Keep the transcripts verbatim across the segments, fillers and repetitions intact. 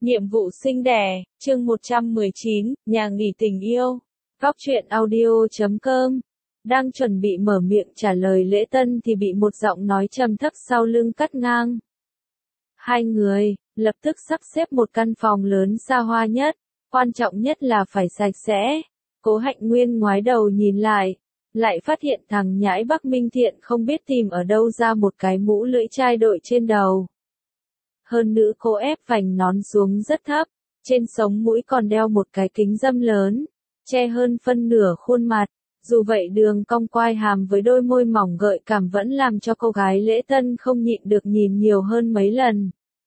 Nhiệm vụ sinh đẻ, chương một trăm mười chín, nhà nghỉ tình yêu. Góc truyện audio chấm com. Đang chuẩn bị mở miệng trả lời lễ tân thì bị một giọng nói trầm thấp sau lưng cắt ngang. Hai người, lập tức sắp xếp một căn phòng lớn xa hoa nhất, quan trọng nhất là phải sạch sẽ. Cố Hạnh Nguyên ngoái đầu nhìn lại, lại phát hiện thằng nhãi Bắc Minh Thiện không biết tìm ở đâu ra một cái mũ lưỡi chai đội trên đầu. Hơn nữa cô ép vành nón xuống rất thấp, trên sống mũi còn đeo một cái kính râm lớn, che hơn phân nửa khuôn mặt. Dù vậy đường cong quai hàm với đôi môi mỏng gợi cảm vẫn làm cho cô gái lễ tân không nhịn được nhìn nhiều hơn mấy lần.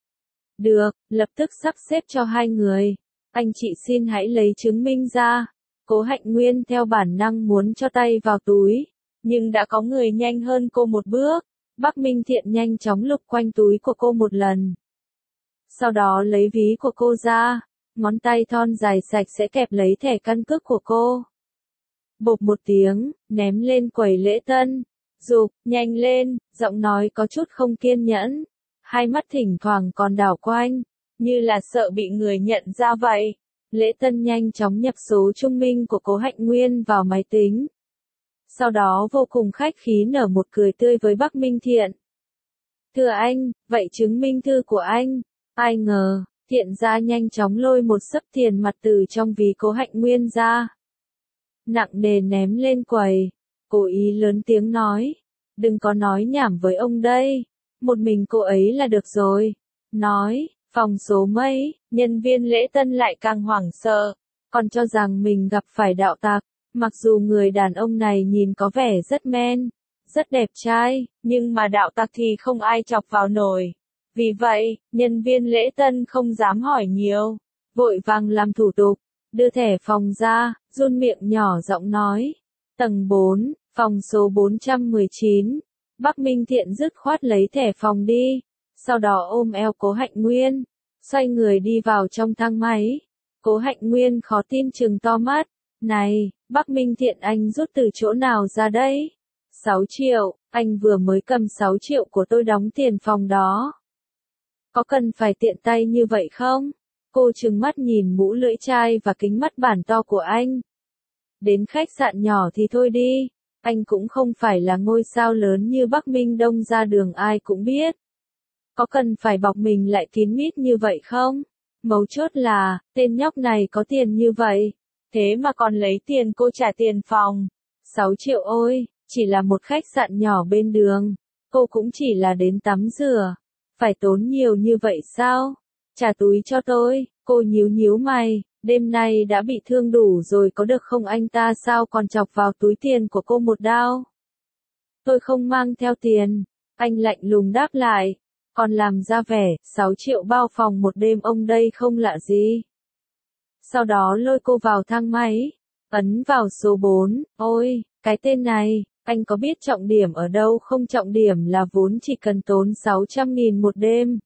Được, lập tức sắp xếp cho hai người. Anh chị xin hãy lấy chứng minh ra. Cố Hạnh Nguyên theo bản năng muốn cho tay vào túi, nhưng đã có người nhanh hơn cô một bước. Bắc Minh Thiện nhanh chóng lục quanh túi của cô một lần. Sau đó lấy ví của cô ra, ngón tay thon dài sạch sẽ kẹp lấy thẻ căn cước của cô. Bộp một tiếng, ném lên quầy lễ tân. Dục, nhanh lên, giọng nói có chút không kiên nhẫn. Hai mắt thỉnh thoảng còn đảo quanh, như là sợ bị người nhận ra vậy. Lễ tân nhanh chóng nhập số trung minh của Cố Hạnh Nguyên vào máy tính. Sau đó vô cùng khách khí nở một cười tươi với Bắc Minh Thiện. Thưa anh, vậy chứng minh thư của anh. Ai ngờ, Thiện gia nhanh chóng lôi một xấp tiền mặt từ trong ví Cố Hạnh Nguyên ra. Nặng nề ném lên quầy, cố ý lớn tiếng nói. Đừng có nói nhảm với ông đây, một mình cô ấy là được rồi. Nói, phòng số mấy, nhân viên lễ tân lại càng hoảng sợ, còn cho rằng mình gặp phải đạo tặc. Mặc dù người đàn ông này nhìn có vẻ rất men, rất đẹp trai, nhưng mà đạo tặc thì không ai chọc vào nổi. Vì vậy, nhân viên lễ tân không dám hỏi nhiều, vội vàng làm thủ tục, đưa thẻ phòng ra, run miệng nhỏ giọng nói. Tầng bốn, phòng số bốn trăm mười chín. Bắc Minh Thiện dứt khoát lấy thẻ phòng đi, sau đó ôm eo Cố Hạnh Nguyên, xoay người đi vào trong thang máy. Cố Hạnh Nguyên khó tin trừng to mắt. Này, Bắc Minh Thiện anh rút từ chỗ nào ra đấy? sáu triệu, anh vừa mới cầm sáu triệu của tôi đóng tiền phòng đó. Có cần phải tiện tay như vậy không? Cô trừng mắt nhìn mũ lưỡi chai và kính mắt bản to của anh. Đến khách sạn nhỏ thì thôi đi, anh cũng không phải là ngôi sao lớn như Bắc Minh Đông ra đường ai cũng biết. Có cần phải bọc mình lại kín mít như vậy không? Mấu chốt là, tên nhóc này có tiền như vậy, thế mà còn lấy tiền cô trả tiền phòng. sáu triệu ôi, chỉ là một khách sạn nhỏ bên đường, cô cũng chỉ là đến tắm rửa. Phải tốn nhiều như vậy sao? Trả túi cho tôi, cô nhíu nhíu mày, đêm nay đã bị thương đủ rồi có được không anh ta sao còn chọc vào túi tiền của cô một đao? Tôi không mang theo tiền, anh lạnh lùng đáp lại, còn làm ra vẻ, sáu triệu bao phòng một đêm ông đây không lạ gì. Sau đó lôi cô vào thang máy, ấn vào số bốn, ôi, cái tên này. Anh có biết trọng điểm ở đâu không? Trọng điểm là vốn chỉ cần tốn sáu trăm nghìn một đêm.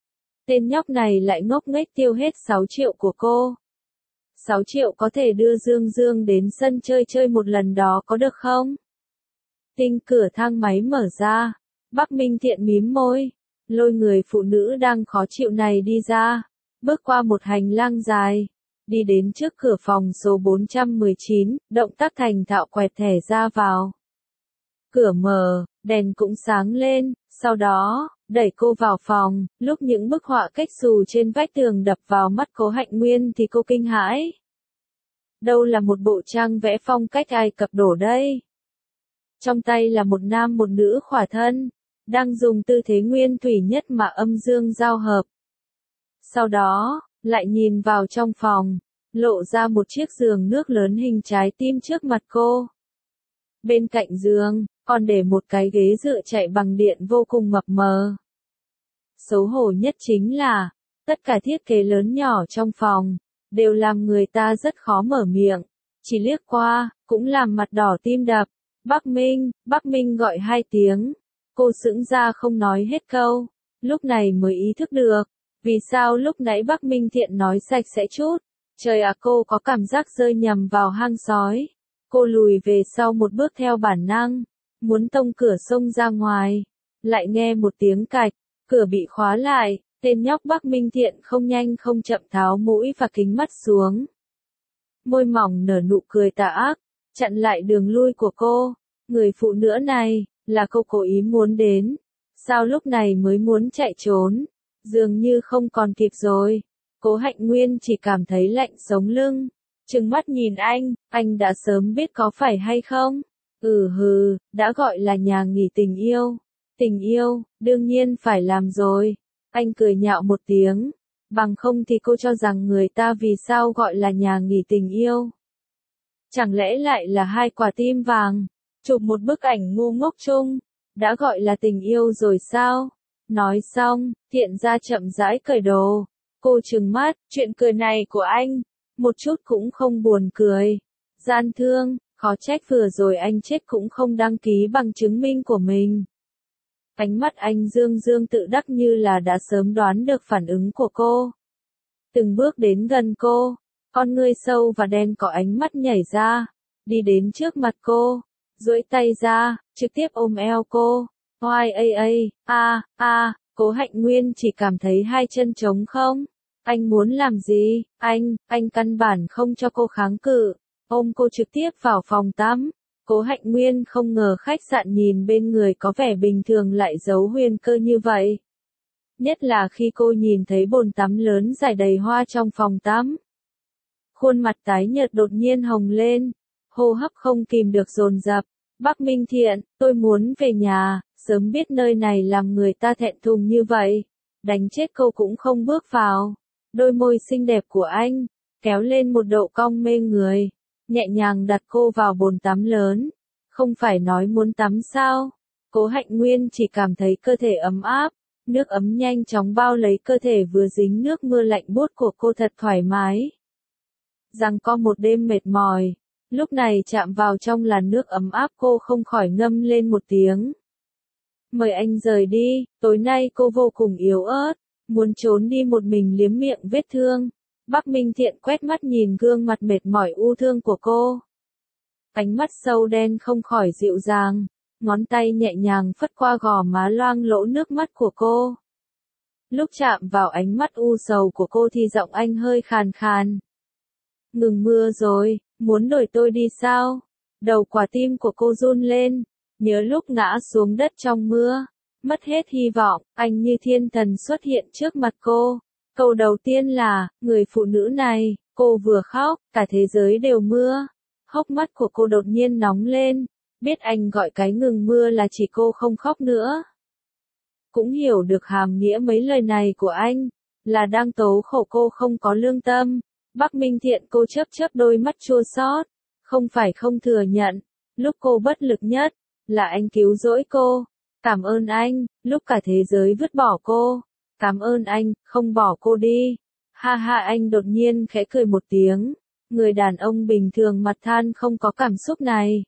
Tên nhóc này lại ngốc nghếch tiêu hết sáu triệu của cô. sáu triệu có thể đưa Dương Dương đến sân chơi chơi một lần đó có được không? Tinh cửa thang máy mở ra. Bắc Minh Thiện mím môi, lôi người phụ nữ đang khó chịu này đi ra, bước qua một hành lang dài, đi đến trước cửa phòng số bốn trăm mười chín, động tác thành thạo quẹt thẻ ra vào. Cửa mở, đèn cũng sáng lên, sau đó, đẩy cô vào phòng. Lúc những bức họa cách xù trên vách tường đập vào mắt Cố Hạnh Nguyên thì cô kinh hãi. Đâu là một bộ trang vẽ phong cách Ai Cập đổ đây? Trong tay là một nam một nữ khỏa thân, đang dùng tư thế nguyên thủy nhất mà âm dương giao hợp. Sau đó, lại nhìn vào trong phòng, lộ ra một chiếc giường nước lớn hình trái tim trước mặt cô. Bên cạnh giường, còn để một cái ghế dựa chạy bằng điện vô cùng mập mờ. Xấu hổ nhất chính là, tất cả thiết kế lớn nhỏ trong phòng, đều làm người ta rất khó mở miệng. Chỉ liếc qua, cũng làm mặt đỏ tim đập. Bắc Minh, Bắc Minh gọi hai tiếng. Cô sững ra không nói hết câu. Lúc này mới ý thức được, vì sao lúc nãy Bắc Minh Thiện nói sạch sẽ chút. Trời ạ, cô có cảm giác rơi nhầm vào hang sói. Cô lùi về sau một bước theo bản năng, muốn tông cửa xông ra ngoài, lại nghe một tiếng cạch, cửa bị khóa lại, Tên nhóc Bắc Minh Thiện không nhanh không chậm tháo mũi và kính mắt xuống. Môi mỏng nở nụ cười tà ác, chặn lại đường lui của cô. Người phụ nữ này, là cô cố ý muốn đến. Sao lúc này mới muốn chạy trốn? Dường như không còn kịp rồi. Cố Hạnh Nguyên chỉ cảm thấy lạnh sống lưng. Trừng mắt nhìn anh, anh đã sớm biết có phải hay không? Ừ hừ, đã gọi là nhà nghỉ tình yêu. Tình yêu, đương nhiên phải làm rồi. Anh cười nhạo một tiếng. Bằng không thì cô cho rằng người ta vì sao gọi là nhà nghỉ tình yêu? Chẳng lẽ lại là hai quả tim vàng, chụp một bức ảnh ngu ngốc chung, đã gọi là tình yêu rồi sao? Nói xong, Thiện ra chậm rãi cởi đồ. Cô trừng mắt, chuyện cười này của anh, một chút cũng không buồn cười. Gian thương, khó trách vừa rồi anh chết cũng không đăng ký bằng chứng minh của mình. Ánh mắt anh dương dương tự đắc như là đã sớm đoán được phản ứng của cô. Từng bước đến gần cô, con ngươi sâu và đen có ánh mắt nhảy ra, đi đến trước mặt cô, duỗi tay ra, trực tiếp ôm eo cô. Oai a a, a, a, Cố Hạnh Nguyên chỉ cảm thấy hai chân trống không. Anh muốn làm gì? Anh, anh căn bản không cho cô kháng cự, ôm cô trực tiếp vào phòng tắm. Cố Hạnh Nguyên không ngờ khách sạn nhìn bên người có vẻ bình thường lại giấu huyền cơ như vậy. Nhất là khi cô nhìn thấy bồn tắm lớn rải đầy hoa trong phòng tắm. Khuôn mặt tái nhợt đột nhiên hồng lên, hô hấp không kìm được dồn dập. Bắc Minh Thiện, tôi muốn về nhà, sớm biết nơi này làm người ta thẹn thùng như vậy. Đánh chết cô cũng không bước vào. Đôi môi xinh đẹp của anh, kéo lên một độ cong mê người, nhẹ nhàng đặt cô vào bồn tắm lớn. Không phải nói muốn tắm sao? Cố Hạnh Nguyên chỉ cảm thấy cơ thể ấm áp, nước ấm nhanh chóng bao lấy cơ thể vừa dính nước mưa lạnh buốt của cô thật thoải mái. Rằng có một đêm mệt mỏi, lúc này chạm vào trong làn nước ấm áp cô không khỏi ngâm lên một tiếng. Mời anh rời đi, tối nay cô vô cùng yếu ớt, muốn trốn đi một mình liếm miệng vết thương. Bắc Minh Thiện quét mắt nhìn gương mặt mệt mỏi u thương của cô. Ánh mắt sâu đen không khỏi dịu dàng, ngón tay nhẹ nhàng phất qua gò má loang lỗ nước mắt của cô. Lúc chạm vào ánh mắt u sầu của cô thì giọng anh hơi khàn khàn. Ngừng mưa rồi, muốn đuổi tôi đi sao? Đầu quả tim của cô run lên, nhớ lúc ngã xuống đất trong mưa, mất hết hy vọng, anh như thiên thần xuất hiện trước mặt cô. Câu đầu tiên là, người phụ nữ này, cô vừa khóc, cả thế giới đều mưa. Hốc mắt của cô đột nhiên nóng lên, biết anh gọi cái ngừng mưa là chỉ cô không khóc nữa. Cũng hiểu được hàm nghĩa mấy lời này của anh, là đang tố khổ cô không có lương tâm. Bắc Minh Thiện cô chớp chớp đôi mắt chua xót, không phải không thừa nhận, lúc cô bất lực nhất, là anh cứu rỗi cô. Cảm ơn anh, lúc cả thế giới vứt bỏ cô. Cảm ơn anh, không bỏ cô đi. Ha ha anh đột nhiên khẽ cười một tiếng. Người đàn ông bình thường mặt than không có cảm xúc này.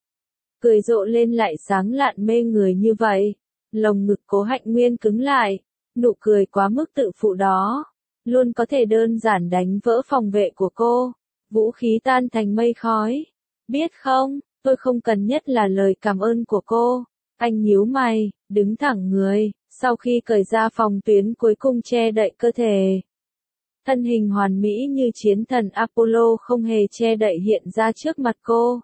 Cười rộ lên lại sáng lạn mê người như vậy. Lồng ngực Cố Hạnh Nguyên cứng lại. Nụ cười quá mức tự phụ đó. Luôn có thể đơn giản đánh vỡ phòng vệ của cô. Vũ khí tan thành mây khói. Biết không, tôi không cần nhất là lời cảm ơn của cô. Anh nhíu mày, đứng thẳng người, sau khi cởi ra phòng tuyến cuối cùng che đậy cơ thể. Thân hình hoàn mỹ như chiến thần Apollo không hề che đậy hiện ra trước mặt cô.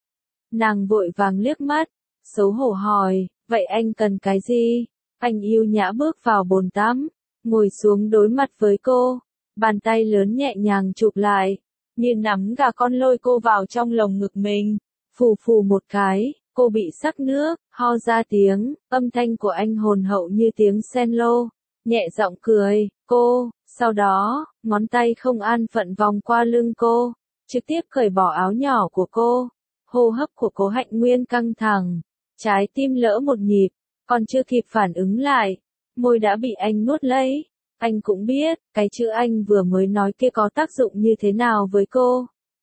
Nàng vội vàng liếc mắt, xấu hổ hỏi, vậy anh cần cái gì? Anh yêu nhã bước vào bồn tắm, ngồi xuống đối mặt với cô, bàn tay lớn nhẹ nhàng chụp lại, như nắm gà con lôi cô vào trong lồng ngực mình, phù phù một cái. Cô bị sắc nước, ho ra tiếng, âm thanh của anh hồn hậu như tiếng sen lô, nhẹ giọng cười, cô, sau đó, ngón tay không an phận vòng qua lưng cô, trực tiếp cởi bỏ áo nhỏ của cô. Hô hấp của Cố Hạnh Nguyên căng thẳng, trái tim lỡ một nhịp, còn chưa kịp phản ứng lại, môi đã bị anh nuốt lấy. Anh cũng biết, cái chữ anh vừa mới nói kia có tác dụng như thế nào với cô.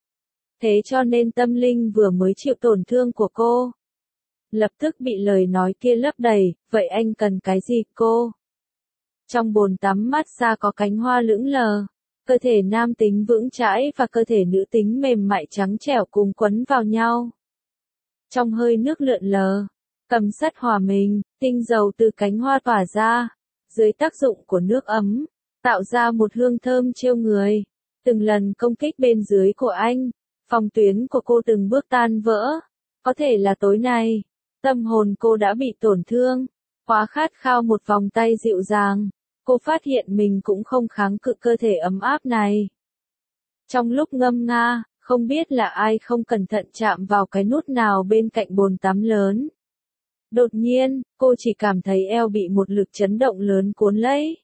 Thế cho nên tâm linh vừa mới chịu tổn thương của cô, lập tức bị lời nói kia lấp đầy, vậy anh cần cái gì cô? Trong bồn tắm mát xa có cánh hoa lững lờ, cơ thể nam tính vững chãi và cơ thể nữ tính mềm mại trắng trẻo cùng quấn vào nhau. Trong hơi nước lượn lờ, cầm sắt hòa mình, tinh dầu từ cánh hoa tỏa ra, dưới tác dụng của nước ấm, tạo ra một hương thơm trêu người. Từng lần công kích bên dưới của anh, phòng tuyến của cô từng bước tan vỡ. Có thể là tối nay, tâm hồn cô đã bị tổn thương, quá khát khao một vòng tay dịu dàng. Cô phát hiện mình cũng không kháng cự cơ thể ấm áp này. Trong lúc ngâm nga, không biết là ai không cẩn thận chạm vào cái nút nào bên cạnh bồn tắm lớn. Đột nhiên, cô chỉ cảm thấy eo bị một lực chấn động lớn cuốn lấy.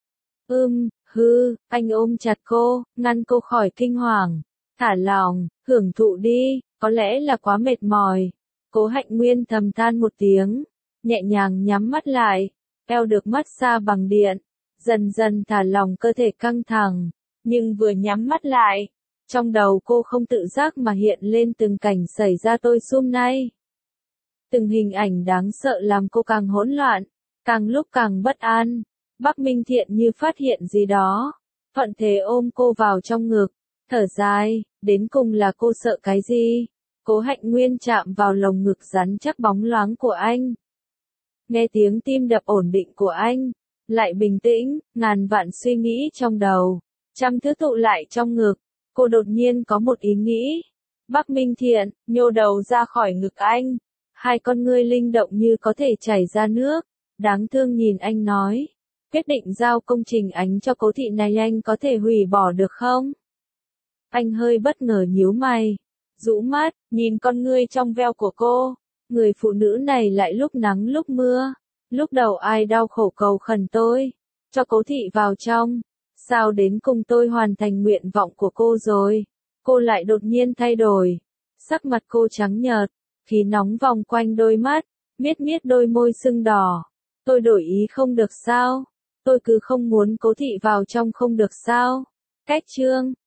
Ưm, hư, anh ôm chặt cô, ngăn cô khỏi kinh hoàng. Thả lỏng, hưởng thụ đi, có lẽ là quá mệt mỏi. Cố Hạnh Nguyên thầm than một tiếng, nhẹ nhàng nhắm mắt lại, eo được massage bằng điện, dần dần thả lỏng cơ thể căng thẳng, nhưng vừa nhắm mắt lại, trong đầu cô không tự giác mà hiện lên từng cảnh xảy ra tôi sum nay. Từng hình ảnh đáng sợ làm cô càng hỗn loạn, càng lúc càng bất an. Bắc Minh Thiện như phát hiện gì đó, thuận thế ôm cô vào trong ngực, thở dài, đến cùng là cô sợ cái gì? Cố Hạnh Nguyên chạm vào lồng ngực rắn chắc bóng loáng của anh. Nghe tiếng tim đập ổn định của anh, lại bình tĩnh, ngàn vạn suy nghĩ trong đầu, trăm thứ tụ lại trong ngực, cô đột nhiên có một ý nghĩ. Bắc Minh Thiện, nhô đầu ra khỏi ngực anh, hai con ngươi linh động như có thể chảy ra nước, đáng thương nhìn anh nói. Quyết định giao công trình ánh cho Cố thị này anh có thể hủy bỏ được không? Anh hơi bất ngờ nhíu mày, rũ mắt, nhìn con ngươi trong veo của cô. Người phụ nữ này lại lúc nắng lúc mưa, lúc đầu ai đau khổ cầu khẩn tôi, cho Cố thị vào trong, sao đến cùng tôi hoàn thành nguyện vọng của cô rồi? Cô lại đột nhiên thay đổi, sắc mặt cô trắng nhợt, khí nóng vòng quanh đôi mắt, miết miết đôi môi sưng đỏ. Tôi đổi ý không được sao? Tôi cứ không muốn Cố thị vào trong không được sao? Cách chương